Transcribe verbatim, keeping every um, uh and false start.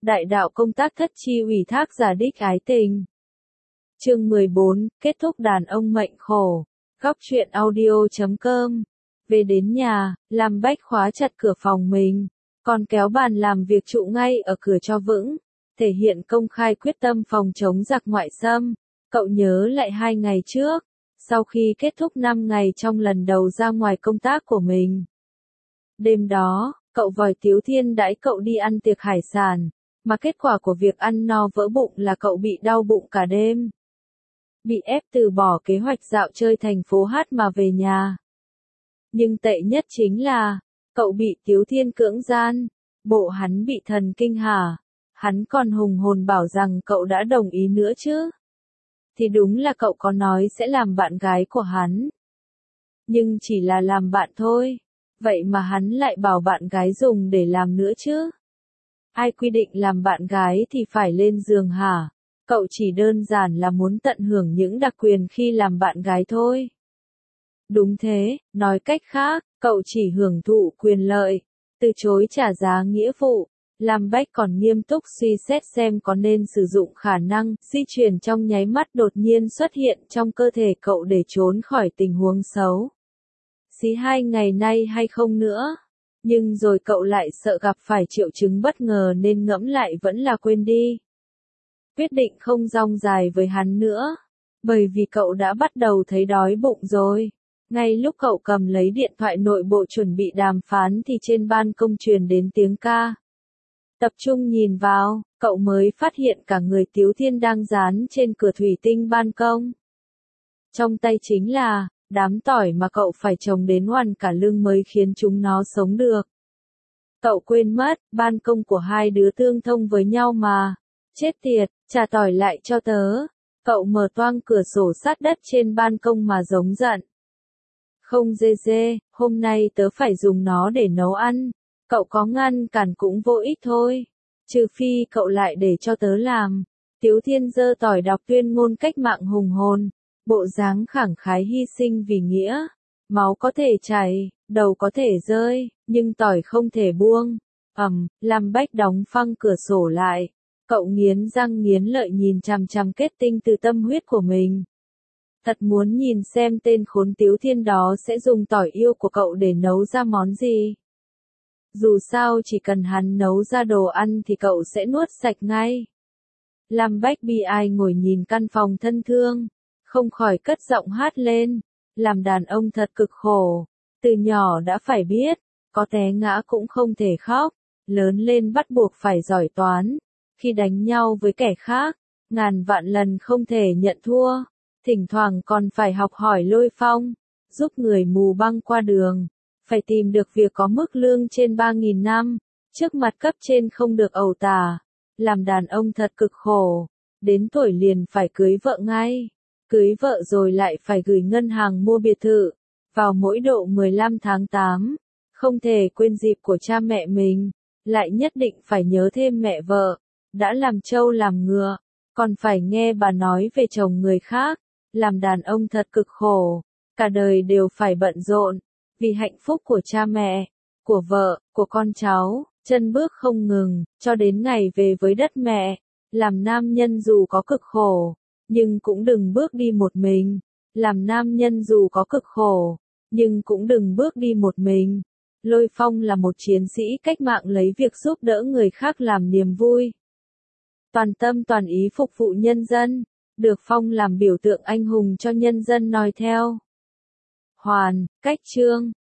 đại đạo công tác thất chi ủy thác giả đích ái tình. Chương mười bốn, kết thúc đàn ông mệnh khổ. Góc truyện audio chấm com. Về đến nhà, Lam Bách khóa chặt cửa phòng mình, còn kéo bàn làm việc trụ ngay ở cửa cho vững, thể hiện công khai quyết tâm phòng chống giặc ngoại xâm. Cậu nhớ lại hai ngày trước, sau khi kết thúc năm ngày trong lần đầu ra ngoài công tác của mình. Đêm đó, cậu vòi Tiếu Thiên đãi cậu đi ăn tiệc hải sản, mà kết quả của việc ăn no vỡ bụng là cậu bị đau bụng cả đêm. Bị ép từ bỏ kế hoạch dạo chơi thành phố hát mà về nhà. Nhưng tệ nhất chính là, cậu bị Tiếu Thiên cưỡng gian, bộ hắn bị thần kinh hả? Hắn còn hùng hồn bảo rằng cậu đã đồng ý nữa chứ. Thì đúng là cậu có nói sẽ làm bạn gái của hắn. Nhưng chỉ là làm bạn thôi. Vậy mà hắn lại bảo bạn gái dùng để làm nữa chứ. Ai quy định làm bạn gái thì phải lên giường hả? Cậu chỉ đơn giản là muốn tận hưởng những đặc quyền khi làm bạn gái thôi. Đúng thế, nói cách khác, cậu chỉ hưởng thụ quyền lợi, từ chối trả giá nghĩa vụ. Lam Bách còn nghiêm túc suy xét xem có nên sử dụng khả năng di chuyển trong nháy mắt đột nhiên xuất hiện trong cơ thể cậu để trốn khỏi tình huống xấu. Xí hai ngày nay hay không nữa. Nhưng rồi cậu lại sợ gặp phải triệu chứng bất ngờ nên ngẫm lại vẫn là quên đi. Quyết định không dong dài với hắn nữa. Bởi vì cậu đã bắt đầu thấy đói bụng rồi. Ngay lúc cậu cầm lấy điện thoại nội bộ chuẩn bị đàm phán thì trên ban công truyền đến tiếng ca. Tập trung nhìn vào, cậu mới phát hiện cả người Tiếu Thiên đang dán trên cửa thủy tinh ban công. Trong tay chính là đám tỏi mà cậu phải trồng đến oằn cả lưng mới khiến chúng nó sống được. Cậu quên mất, ban công của hai đứa tương thông với nhau mà. Chết tiệt, trả tỏi lại cho tớ. Cậu mở toang cửa sổ sát đất trên ban công mà giống giận. Không dê dê, hôm nay tớ phải dùng nó để nấu ăn. Cậu có ngăn cản cũng vô ích thôi. Trừ phi cậu lại để cho tớ làm. Tiếu Thiên giơ tỏi đọc tuyên ngôn cách mạng hùng hồn. Bộ dáng khẳng khái hy sinh vì nghĩa. Máu có thể chảy, đầu có thể rơi, nhưng tỏi không thể buông. Ầm, Lam Bách đóng phăng cửa sổ lại. Cậu nghiến răng nghiến lợi nhìn chằm chằm kết tinh từ tâm huyết của mình. Thật muốn nhìn xem tên khốn Tiếu Thiên đó sẽ dùng tỏi yêu của cậu để nấu ra món gì. Dù sao chỉ cần hắn nấu ra đồ ăn thì cậu sẽ nuốt sạch ngay. Lam Bách bi ai ngồi nhìn căn phòng thân thương, không khỏi cất giọng hát lên. Làm đàn ông thật cực khổ. Từ nhỏ đã phải biết, có té ngã cũng không thể khóc. Lớn lên bắt buộc phải giỏi toán. Khi đánh nhau với kẻ khác, ngàn vạn lần không thể nhận thua. Thỉnh thoảng còn phải học hỏi lôi phong, giúp người mù băng qua đường. Phải tìm được việc có mức lương trên ba nghìn năm, trước mặt cấp trên không được ẩu tả. Làm đàn ông thật cực khổ, đến tuổi liền phải cưới vợ ngay. Cưới vợ rồi lại phải gửi ngân hàng mua biệt thự, vào mỗi độ mười lăm tháng tám. Không thể quên dịp của cha mẹ mình, lại nhất định phải nhớ thêm mẹ vợ. Đã làm trâu làm ngựa, còn phải nghe bà nói về chồng người khác. Làm đàn ông thật cực khổ, cả đời đều phải bận rộn, vì hạnh phúc của cha mẹ, của vợ, của con cháu, chân bước không ngừng, cho đến ngày về với đất mẹ. Làm nam nhân dù có cực khổ, nhưng cũng đừng bước đi một mình. Làm nam nhân dù có cực khổ, nhưng cũng đừng bước đi một mình. Lôi Phong là một chiến sĩ cách mạng lấy việc giúp đỡ người khác làm niềm vui. Toàn tâm toàn ý phục vụ nhân dân. Được phong làm biểu tượng anh hùng cho nhân dân noi theo. Hoàn, Cách Trương,